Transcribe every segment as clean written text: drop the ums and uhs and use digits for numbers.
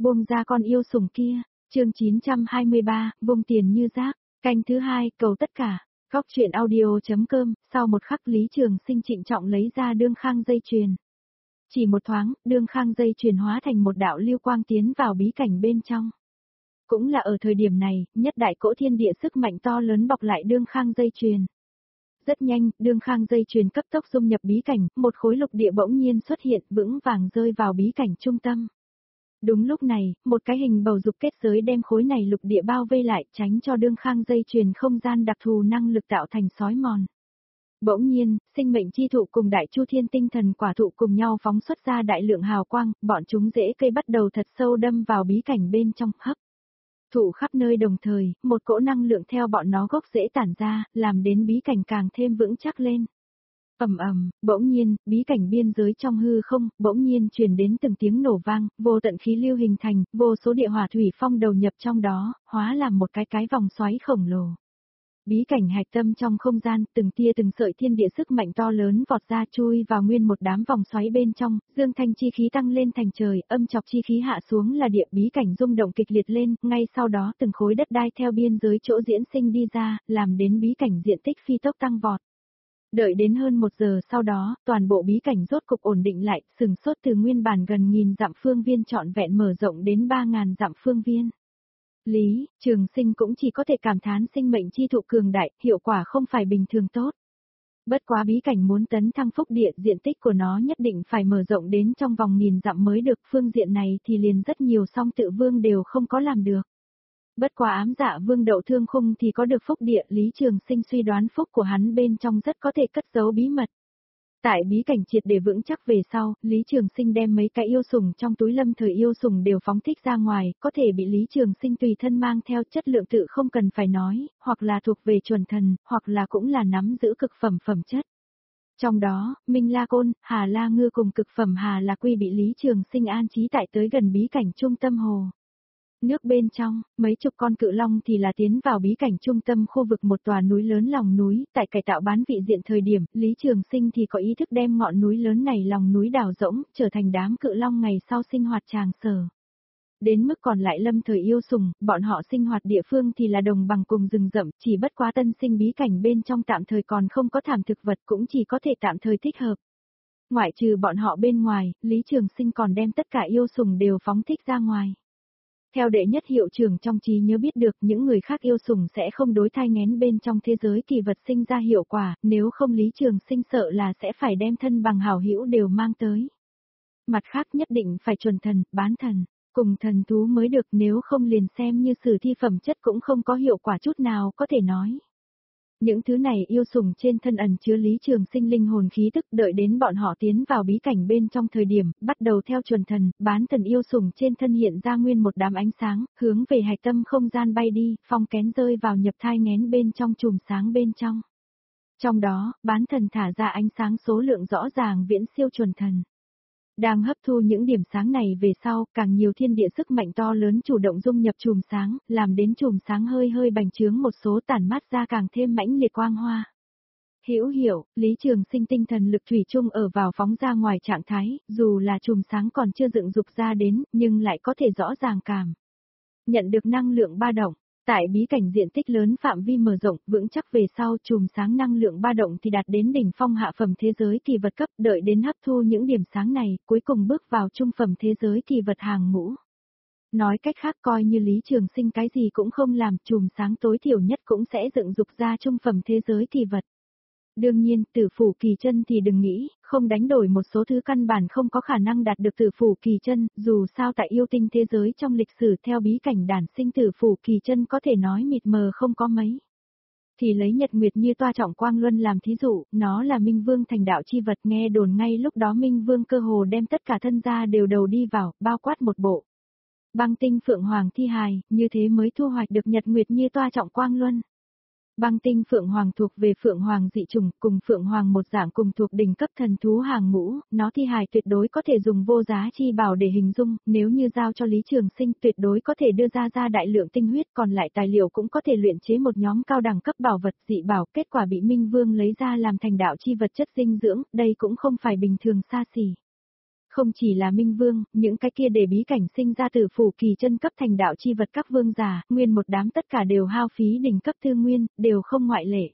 Buông ra con yêu sủng kia, chương 923, vung tiền như rác, canh thứ 2, cầu tất cả, góc chuyện audio.com, sau một khắc Lý Trường Sinh trịnh trọng lấy ra đương khang dây chuyền. Chỉ một thoáng, đương khang dây chuyền hóa thành một đạo lưu quang tiến vào bí cảnh bên trong. Cũng là ở thời điểm này, nhất đại cỗ thiên địa sức mạnh to lớn bọc lại đương khang dây chuyền. Rất nhanh, đương khang dây chuyền cấp tốc dung nhập bí cảnh, một khối lục địa bỗng nhiên xuất hiện vững vàng rơi vào bí cảnh trung tâm. Đúng lúc này, một cái hình bầu dục kết giới đem khối này lục địa bao vây lại, tránh cho đương khang dây chuyền không gian đặc thù năng lực tạo thành sói mòn. Bỗng nhiên, sinh mệnh chi thụ cùng đại chu thiên tinh thần quả thụ cùng nhau phóng xuất ra đại lượng hào quang, bọn chúng rễ cây bắt đầu thật sâu đâm vào bí cảnh bên trong, hấp thụ khắp nơi đồng thời, một cỗ năng lượng theo bọn nó gốc rễ tản ra, làm đến bí cảnh càng thêm vững chắc lên. Ầm ầm, bỗng nhiên, bí cảnh biên giới trong hư không, bỗng nhiên truyền đến từng tiếng nổ vang, vô tận khí lưu hình thành, vô số địa hỏa thủy phong đầu nhập trong đó, hóa làm một cái vòng xoáy khổng lồ. Bí cảnh hạch tâm trong không gian, từng tia từng sợi thiên địa sức mạnh to lớn vọt ra chui vào nguyên một đám vòng xoáy bên trong, dương thanh chi khí tăng lên thành trời, âm chọc chi khí hạ xuống là địa, bí cảnh rung động kịch liệt lên, ngay sau đó từng khối đất đai theo biên giới chỗ diễn sinh đi ra, làm đến bí cảnh diện tích phi tốc tăng vọt. Đợi đến hơn 1 giờ sau đó, toàn bộ bí cảnh rốt cục ổn định lại, sừng sốt từ nguyên bản gần nghìn dặm phương viên trọn vẹn mở rộng đến 3.000 dặm phương viên. Lý Trường Sinh cũng chỉ có thể cảm thán sinh mệnh chi thụ cường đại, hiệu quả không phải bình thường tốt. Bất quá bí cảnh muốn tấn thăng phúc địa, diện tích của nó nhất định phải mở rộng đến trong vòng 1000 dặm mới được, phương diện này thì liền rất nhiều song tự vương đều không có làm được. Bất quá ám dạ vương Đậu Thương Khung thì có được phúc địa, Lý Trường Sinh suy đoán phúc của hắn bên trong rất có thể cất giấu bí mật. Tại bí cảnh triệt để vững chắc về sau, Lý Trường Sinh đem mấy cái yêu sủng trong túi lâm thời yêu sủng đều phóng thích ra ngoài, có thể bị Lý Trường Sinh tùy thân mang theo, chất lượng tự không cần phải nói, hoặc là thuộc về chuẩn thần, hoặc là cũng là nắm giữ cực phẩm phẩm chất. Trong đó, Minh La Côn, Hà La Ngư cùng cực phẩm Hà La Quy bị Lý Trường Sinh an trí tại tới gần bí cảnh trung tâm hồ. Nước bên trong, mấy chục con cự long thì là tiến vào bí cảnh trung tâm khu vực một tòa núi lớn lòng núi, tại cải tạo bán vị diện thời điểm, Lý Trường Sinh thì có ý thức đem ngọn núi lớn này lòng núi đào rỗng, trở thành đám cự long ngày sau sinh hoạt tràng sở. Đến mức còn lại lâm thời yêu sủng, bọn họ sinh hoạt địa phương thì là đồng bằng cùng rừng rậm, chỉ bất quá tân sinh bí cảnh bên trong tạm thời còn không có thảm thực vật cũng chỉ có thể tạm thời thích hợp. Ngoại trừ bọn họ bên ngoài, Lý Trường Sinh còn đem tất cả yêu sủng đều phóng thích ra ngoài. Theo đệ nhất hiệu trưởng trong trí nhớ biết được những người khác yêu sủng sẽ không đối thai nghén bên trong thế giới kỳ vật sinh ra hiệu quả, nếu không Lý Trường Sinh sợ là sẽ phải đem thân bằng hảo hữu đều mang tới. Mặt khác nhất định phải chuẩn thần, bán thần, cùng thần thú mới được, nếu không liền xem như sử thi phẩm chất cũng không có hiệu quả chút nào có thể nói. Những thứ này yêu sủng trên thân ẩn chứa Lý Trường Sinh linh hồn khí tức, đợi đến bọn họ tiến vào bí cảnh bên trong thời điểm, bắt đầu theo chuẩn thần, bán thần yêu sủng trên thân hiện ra nguyên một đám ánh sáng, hướng về hạch tâm không gian bay đi, phong kén rơi vào nhập thai nghén bên trong chùm sáng bên trong. Trong đó, bán thần thả ra ánh sáng số lượng rõ ràng viễn siêu chuẩn thần. Đang hấp thu những điểm sáng này về sau, càng nhiều thiên địa sức mạnh to lớn chủ động dung nhập chùm sáng, làm đến chùm sáng hơi hơi bành trướng một số, tản mát ra càng thêm mãnh liệt quang hoa. Hiểu, Lý Trường Sinh tinh thần lực thủy chung ở vào phóng ra ngoài trạng thái, dù là chùm sáng còn chưa dựng dục ra đến, nhưng lại có thể rõ ràng cảm nhận được năng lượng ba động. Tại bí cảnh diện tích lớn phạm vi mở rộng, vững chắc về sau, chùm sáng năng lượng ba động thì đạt đến đỉnh phong hạ phẩm thế giới kỳ vật cấp, đợi đến hấp thu những điểm sáng này, cuối cùng bước vào trung phẩm thế giới kỳ vật hàng ngũ. Nói cách khác, coi như Lý Trường Sinh cái gì cũng không làm, chùm sáng tối thiểu nhất cũng sẽ dựng dục ra trung phẩm thế giới kỳ vật. Đương nhiên, tử phủ kỳ chân thì đừng nghĩ, không đánh đổi một số thứ căn bản không có khả năng đạt được tử phủ kỳ chân, dù sao tại yêu tinh thế giới trong lịch sử theo bí cảnh đản sinh tử phủ kỳ chân có thể nói mịt mờ không có mấy. Thì lấy Nhật Nguyệt Như Toa Trọng Quang Luân làm thí dụ, nó là Minh Vương thành đạo chi vật, nghe đồn ngay lúc đó Minh Vương cơ hồ đem tất cả thân gia đều đầu đi vào, bao quát một bộ băng tinh Phượng Hoàng thi hài, như thế mới thu hoạch được Nhật Nguyệt Như Toa Trọng Quang Luân. Băng tinh Phượng Hoàng thuộc về Phượng Hoàng dị chủng, cùng Phượng Hoàng một dạng cùng thuộc đỉnh cấp thần thú hàng ngũ, nó thi hài tuyệt đối có thể dùng vô giá chi bảo để hình dung, nếu như giao cho Lý Trường Sinh tuyệt đối có thể đưa ra đại lượng tinh huyết, còn lại tài liệu cũng có thể luyện chế một nhóm cao đẳng cấp bảo vật dị bảo, kết quả bị Minh Vương lấy ra làm thành đạo chi vật chất dinh dưỡng, đây cũng không phải bình thường xa xỉ. Không chỉ là Minh Vương, những cái kia để bí cảnh sinh ra tử phủ kỳ chân cấp thành đạo chi vật các vương giả, nguyên một đám tất cả đều hao phí đỉnh cấp tư nguyên, đều không ngoại lệ.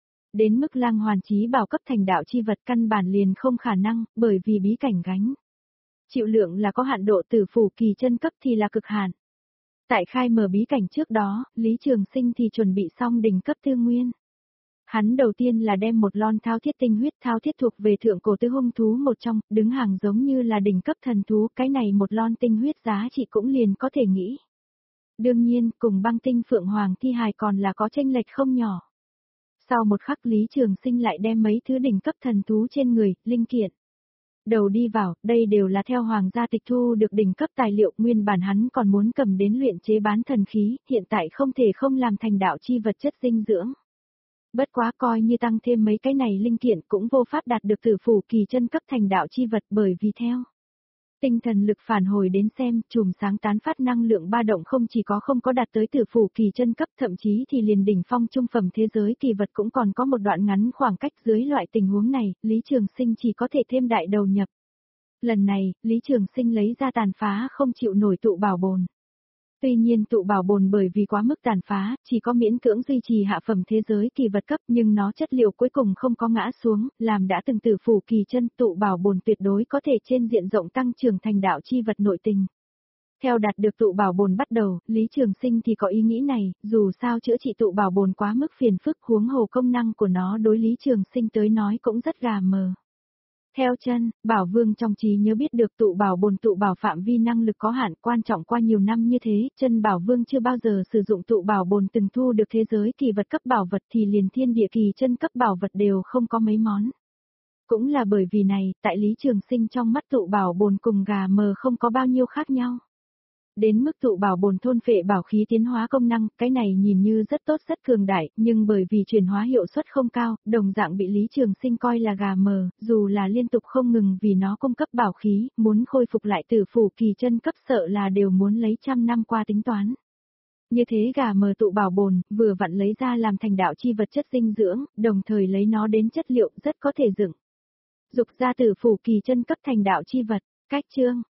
Đến mức Lăng Hoàn Chí bảo cấp thành đạo chi vật căn bản liền không khả năng, bởi vì bí cảnh gánh. Chịu lượng là có hạn độ, tử phủ kỳ chân cấp thì là cực hạn. Tại khai mở bí cảnh trước đó, Lý Trường Sinh thì chuẩn bị xong đỉnh cấp tư nguyên. Hắn đầu tiên là đem một lon thao thiết tinh huyết, thao thiết thuộc về thượng cổ tứ hung thú một trong, đứng hàng giống như là đỉnh cấp thần thú, cái này một lon tinh huyết giá trị cũng liền có thể nghĩ. Đương nhiên, cùng băng tinh phượng hoàng thi hài còn là có chênh lệch không nhỏ. Sau một khắc Lý Trường Sinh lại đem mấy thứ đỉnh cấp thần thú trên người, linh kiện. Đầu đi vào, đây đều là theo hoàng gia tịch thu được đỉnh cấp tài liệu, nguyên bản hắn còn muốn cầm đến luyện chế bán thần khí, hiện tại không thể không làm thành đạo chi vật chất dinh dưỡng. Bất quá coi như tăng thêm mấy cái này linh kiện cũng vô pháp đạt được tử phủ kỳ chân cấp thành đạo chi vật, bởi vì theo tinh thần lực phản hồi đến xem, chùm sáng tán phát năng lượng ba động không chỉ có không có đạt tới tử phủ kỳ chân cấp, thậm chí thì liền đỉnh phong trung phẩm thế giới kỳ vật cũng còn có một đoạn ngắn khoảng cách. Dưới loại tình huống này, Lý Trường Sinh chỉ có thể thêm đại đầu nhập. Lần này, Lý Trường Sinh lấy ra tàn phá không chịu nổi tụ bảo bồn. Tuy nhiên tụ bảo bồn bởi vì quá mức tàn phá, chỉ có miễn cưỡng duy trì hạ phẩm thế giới kỳ vật cấp, nhưng nó chất liệu cuối cùng không có ngã xuống, làm đã từng tử phủ kỳ chân, tụ bảo bồn tuyệt đối có thể trên diện rộng tăng trưởng thành đạo chi vật nội tình. Theo đạt được tụ bảo bồn bắt đầu, Lý Trường Sinh thì có ý nghĩ này, dù sao chữa trị tụ bảo bồn quá mức phiền phức, huống hồ công năng của nó đối Lý Trường Sinh tới nói cũng rất gà mờ. Theo chân, Bảo Vương trong trí nhớ biết được tụ bảo bồn tụ bảo phạm vi năng lực có hạn, quan trọng qua nhiều năm như thế, chân Bảo Vương chưa bao giờ sử dụng tụ bảo bồn, từng thu được thế giới kỳ vật cấp bảo vật thì liền thiên địa kỳ chân cấp bảo vật đều không có mấy món. Cũng là bởi vì này, tại Lý Trường Sinh trong mắt tụ bảo bồn cùng gà mờ không có bao nhiêu khác nhau. Đến mức tụ bảo bồn thôn phệ bảo khí tiến hóa công năng, cái này nhìn như rất tốt rất cường đại, nhưng bởi vì chuyển hóa hiệu suất không cao, đồng dạng bị Lý Trường Sinh coi là gà mờ, dù là liên tục không ngừng vì nó cung cấp bảo khí, muốn khôi phục lại tử phủ kỳ chân cấp sợ là đều muốn lấy trăm năm qua tính toán. Như thế gà mờ tụ bảo bồn, vừa vặn lấy ra làm thành đạo chi vật chất dinh dưỡng, đồng thời lấy nó đến chất liệu rất có thể dựng. Dục ra tử phủ kỳ chân cấp thành đạo chi vật, cách chương.